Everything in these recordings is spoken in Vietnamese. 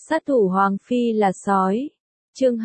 Sát thủ Hoàng Phi là sói. Chương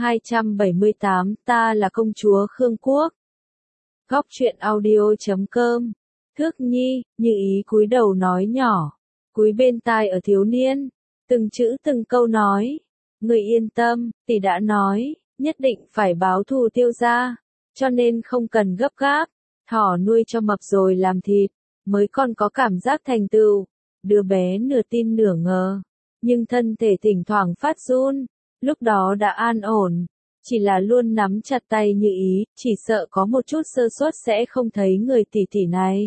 278, ta là công chúa Khương Quốc. Góc truyện audio.com. Thước Nhi, Như Ý cúi đầu nói nhỏ, cúi bên tai ở thiếu niên, từng chữ từng câu nói. Người yên tâm, tỷ đã nói, nhất định phải báo thù Tiêu gia, cho nên không cần gấp gáp, thỏ nuôi cho mập rồi làm thịt, mới còn có cảm giác thành tựu. Đứa bé nửa tin nửa ngờ, nhưng thân thể thỉnh thoảng phát run, lúc đó đã an ổn, chỉ là luôn nắm chặt tay Như Ý, chỉ sợ có một chút sơ suất sẽ không thấy người tỷ tỷ này.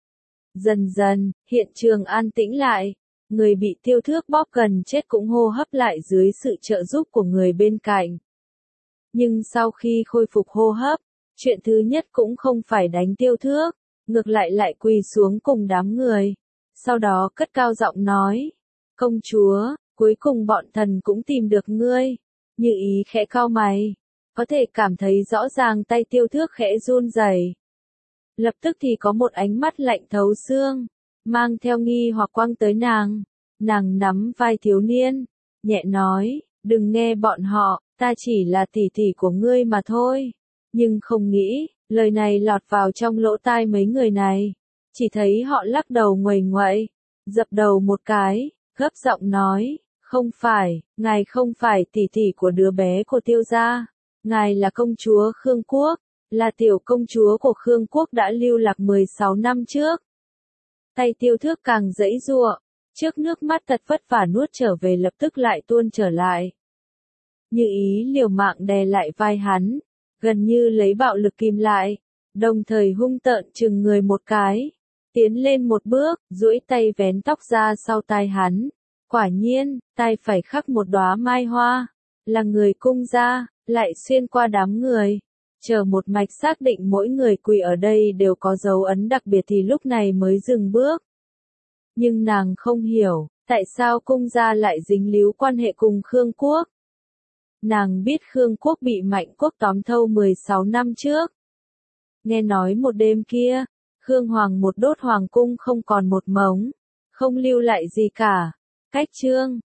Dần dần, hiện trường an tĩnh lại, người bị Tiêu Thước bóp gần chết cũng hô hấp lại dưới sự trợ giúp của người bên cạnh. Nhưng sau khi khôi phục hô hấp, chuyện thứ nhất cũng không phải đánh Tiêu Thước, ngược lại quỳ xuống cùng đám người, sau đó cất cao giọng nói, công chúa, cuối cùng bọn thần cũng tìm được ngươi. Như Ý khẽ cau mày, có thể cảm thấy rõ ràng tay Tiêu Thước khẽ run rẩy. Lập tức thì có một ánh mắt lạnh thấu xương, mang theo nghi hoặc quang tới nàng nắm vai thiếu niên, nhẹ nói, đừng nghe bọn họ, ta chỉ là tỷ tỷ của ngươi mà thôi. Nhưng không nghĩ, lời này lọt vào trong lỗ tai mấy người này, chỉ thấy họ lắc đầu nguầy nguậy, dập đầu một cái, gấp giọng nói, không phải, ngài không phải tỷ tỷ của đứa bé của Tiêu gia, ngài là công chúa Khương Quốc, là tiểu công chúa của Khương Quốc đã lưu lạc 16 năm trước. Tay Tiêu Thước càng giãy giụa, trước nước mắt thật vất vả nuốt trở về lập tức lại tuôn trở lại. Như Ý liều mạng đè lại vai hắn, gần như lấy bạo lực kìm lại, đồng thời hung tợn chừng người một cái, tiến lên một bước, duỗi tay vén tóc ra sau tai hắn. Quả nhiên, tai phải khắc một đóa mai hoa, là người cung gia, lại xuyên qua đám người. Chờ một mạch xác định mỗi người quỳ ở đây đều có dấu ấn đặc biệt thì lúc này mới dừng bước. Nhưng nàng không hiểu, tại sao cung gia lại dính líu quan hệ cùng Khương Quốc. Nàng biết Khương Quốc bị Mạnh Quốc tóm thâu 16 năm trước. Nghe nói một đêm kia, Khương Hoàng một đốt hoàng cung không còn một mống, không lưu lại gì cả. Cách chương